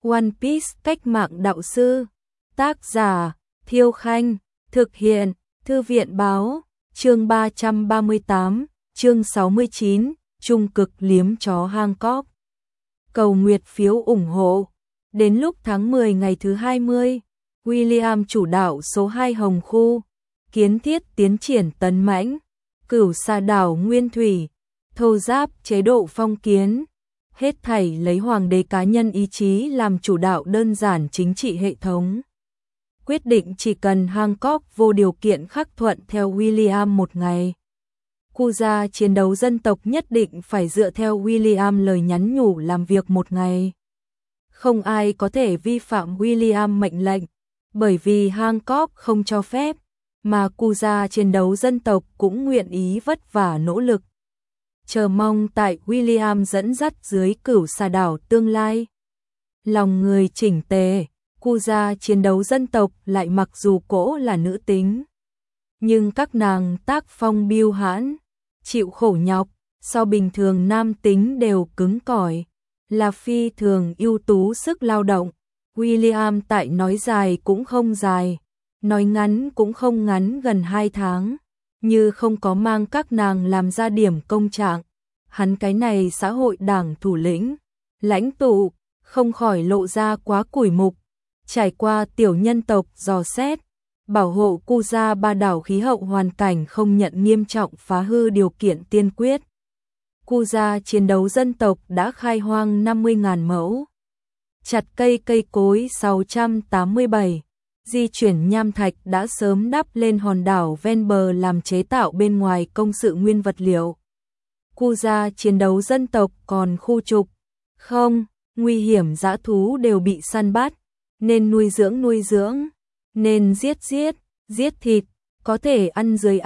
One Piece cách mạng đạo sư. Tác giả Thiêu Khanh. Thực hiện Thư viện báo. Chương 338, chương 69, trung cực liếm chó Hancock. Cầu nguyệt phiếu ủng hộ. Đến lúc tháng 10 ngày thứ 20, William chủ đạo số 2 Hồng Khu, kiến thiết tiến triển tấn mãnh, cửu xà đảo nguyên thủy, thô giáp chế độ phong kiến, hết thảy lấy hoàng đế cá nhân ý chí làm chủ đạo đơn giản chính trị hệ thống. Quyết định chỉ cần Hancock vô điều kiện khắc thuận theo William một ngày. Cu gia chiến đấu dân tộc nhất định phải dựa theo William lời nhắn nhủ làm việc một ngày. Không ai có thể vi phạm William mệnh lệnh, bởi vì Hancock không cho phép, mà cu gia chiến đấu dân tộc cũng nguyện ý vất vả nỗ lực. Chờ mong tại William dẫn dắt dưới cửu xà đảo tương lai. Lòng người chỉnh tề, cu gia chiến đấu dân tộc lại mặc dù cỗ là nữ tính, nhưng các nàng tác phong biêu hãn, chịu khổ nhọc, so bình thường nam tính đều cứng cỏi, là phi thường ưu tú sức lao động. William tại nói dài cũng không dài, nói ngắn cũng không ngắn gần 2 tháng, như không có mang các nàng làm ra điểm công trạng. Hắn cái này xã hội đảng thủ lĩnh, lãnh tụ, không khỏi lộ ra quá củi mục. Trải qua tiểu nhân tộc dò xét, bảo hộ cu gia ba đảo khí hậu hoàn cảnh không nhận nghiêm trọng phá hư điều kiện tiên quyết. Cu gia chiến đấu dân tộc đã khai hoang 50.000 mẫu, chặt cây cối 687, di chuyển nham thạch đã sớm đắp lên hòn đảo ven bờ làm chế tạo bên ngoài công sự nguyên vật liệu. Cu gia chiến đấu dân tộc còn khu trục, không, nguy hiểm dã thú đều bị săn bắt, nên nuôi dưỡng, nên giết thịt, có thể ăn dưới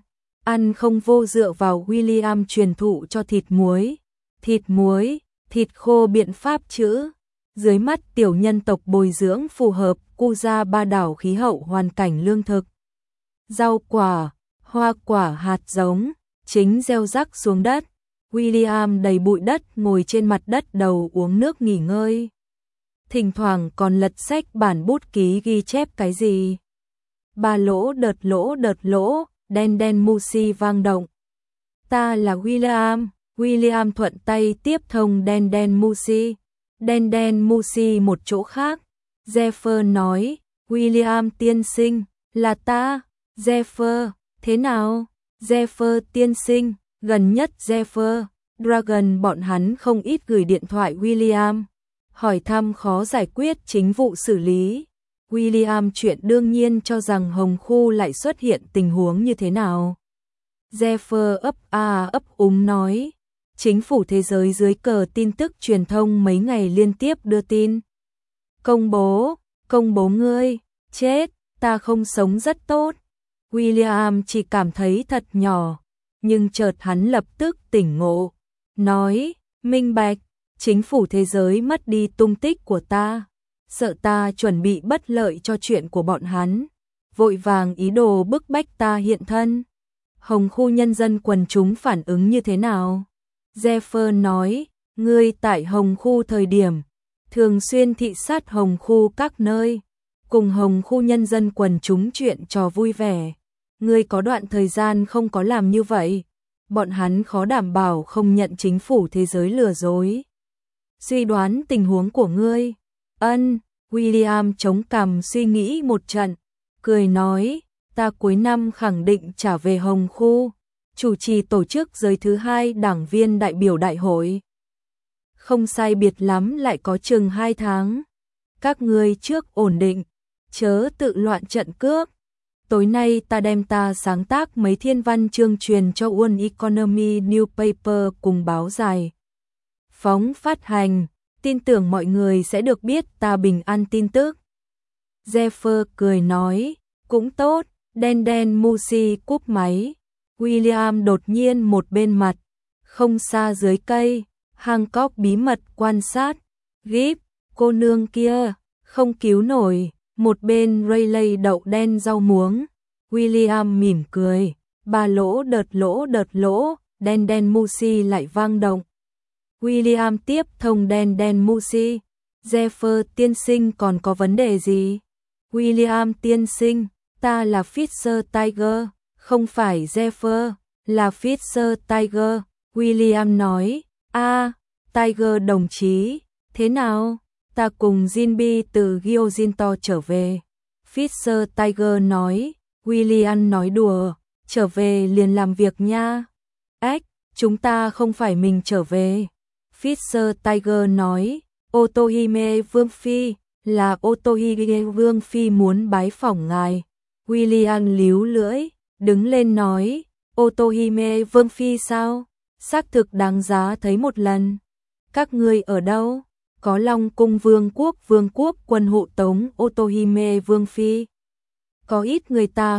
ăn không vô dựa vào William truyền thụ cho thịt khô biện pháp chữ. Dưới mắt tiểu nhân tộc bồi dưỡng phù hợp cu gia ba đảo khí hậu hoàn cảnh lương thực. Rau quả, hoa quả hạt giống, chính gieo rắc xuống đất. William đầy bụi đất ngồi trên mặt đất đầu uống nước nghỉ ngơi. Thỉnh thoảng còn lật sách bản bút ký ghi chép cái gì. Ba lỗ đợt lỗ, đen musi vang động. Ta là William. William thuận tay tiếp thông đen musi. Đen musi một chỗ khác. Jeffer nói, William tiên sinh, là ta. Jeffer, thế nào? Jeffer tiên sinh, gần nhất Jeffer, Dragon bọn hắn không ít gửi điện thoại William, hỏi thăm khó giải quyết chính vụ xử lý. William chuyện đương nhiên cho rằng Hồng Khu lại xuất hiện tình huống như thế nào. Jeffer ấp nói, chính phủ thế giới dưới cờ tin tức truyền thông mấy ngày liên tiếp đưa tin. Công bố ngươi, chết, ta không sống rất tốt. William chỉ cảm thấy thật nhỏ, nhưng chợt hắn lập tức tỉnh ngộ, nói, minh bạch, chính phủ thế giới mất đi tung tích của ta, sợ ta chuẩn bị bất lợi cho chuyện của bọn hắn, vội vàng ý đồ bức bách ta hiện thân. Hồng Khu nhân dân quần chúng phản ứng như thế nào? Jeffer nói, ngươi tại Hồng Khu thời điểm, thường xuyên thị sát Hồng Khu các nơi, cùng Hồng Khu nhân dân quần chúng chuyện trò vui vẻ. Ngươi có đoạn thời gian không có làm như vậy, bọn hắn khó đảm bảo không nhận chính phủ thế giới lừa dối. Suy đoán tình huống của ngươi. William chống cằm suy nghĩ một trận, cười nói, ta cuối năm khẳng định trả về Hồng Khu, chủ trì tổ chức giới thứ 2 đảng viên đại biểu đại hội. Không sai biệt lắm lại có chừng 2 tháng. Các ngươi trước ổn định, chớ tự loạn trận cước. Tối nay ta đem ta sáng tác mấy thiên văn chương truyền cho One Economy Newspaper cùng báo dài phóng phát hành, tin tưởng mọi người sẽ được biết ta bình an tin tức. Jeffer cười nói, cũng tốt. Đen musi cúp máy. William đột nhiên một bên mặt, không xa dưới cây, Hancock bí mật quan sát. Gíp, cô nương kia, không cứu nổi. Một bên Rayleigh đậu đen rau muống. William mỉm cười, ba lỗ đợt lỗ, đen musi lại vang động. William tiếp thông đen musi. Jeffer tiên sinh còn có vấn đề gì? William tiên sinh, ta là Fisher Tiger, không phải Jeffer, là Fisher Tiger. William nói, Tiger đồng chí, thế nào? Ta cùng Jinbi từ Giozinto trở về. Fisher Tiger nói, William nói đùa, trở về liền làm việc nha. Chúng ta không phải mình trở về. Fisher Tiger nói, Otohime Vương Phi, là Otohime Vương Phi muốn bái phỏng ngài. William líu lưỡi, đứng lên nói, Otohime Vương Phi sao? Xác thực đáng giá thấy một lần. Các ngươi ở đâu? Có Long Cung Vương quốc quân hộ tống Otohime Vương Phi. Có ít người ta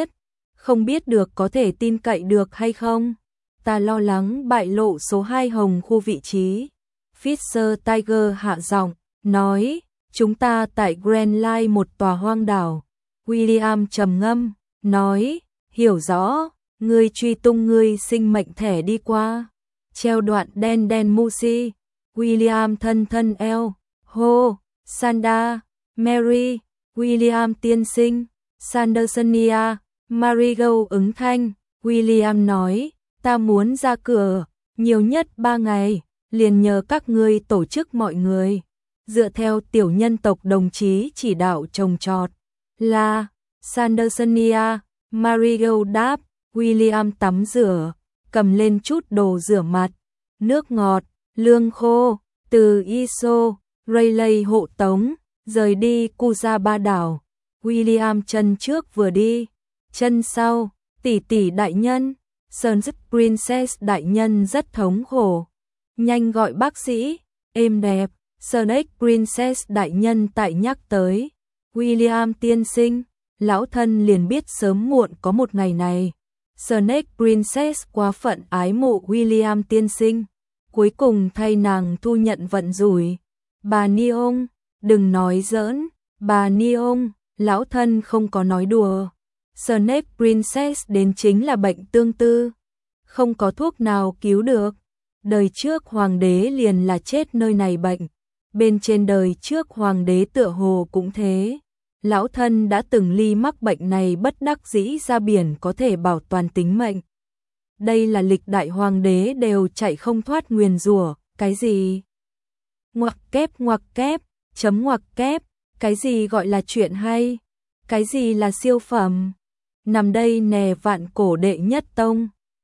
không biết được có thể tin cậy được hay không. Ta lo lắng bại lộ số 2 Hồng khu vị trí. Fisher Tiger hạ giọng, nói, chúng ta tại Grand Line một tòa hoang đảo. William trầm ngâm, nói, hiểu rõ, ngươi truy tung ngươi sinh mệnh thẻ đi qua. Treo đoạn đen đen Musi. William thân eo, hô, Sanda, Mary, William tiên sinh, Sandersonia, Marigo ứng thanh. William nói, ta muốn ra cửa, nhiều nhất 3 ngày, liền nhờ các ngươi tổ chức mọi người. Dựa theo tiểu nhân tộc đồng chí chỉ đạo trồng trọt. Là, Sandersonia, Marigo đáp. William tắm rửa, cầm lên chút đồ rửa mặt, nước ngọt, lương khô, từ Iso, Rayleigh hộ tống, rời đi Kuza Ba đảo. William chân trước vừa đi, chân sau, tỷ đại nhân, Sunset Princess đại nhân rất thống khổ. Nhanh gọi bác sĩ, êm đẹp, Snake Princess đại nhân tại nhắc tới. William tiên sinh, lão thân liền biết sớm muộn có một ngày này. Snake Princess quá phận ái mộ William tiên sinh, cuối cùng thay nàng thu nhận vận rủi. Bà Neon, đừng nói giỡn, bà Neon, lão thân không có nói đùa. Snake Princess đến chính là bệnh tương tư, không có thuốc nào cứu được. Đời trước hoàng đế liền là chết nơi này bệnh, bên trên đời trước hoàng đế tựa hồ cũng thế. Lão thân đã từng ly mắc bệnh này bất đắc dĩ ra biển có thể bảo toàn tính mệnh. Đây là lịch đại hoàng đế đều chạy không thoát nguyền rủa. Cái gì? Ngoặc kép, chấm ngoặc kép, cái gì gọi là chuyện hay? Cái gì là siêu phẩm? Nằm đây nè vạn cổ đệ nhất tông.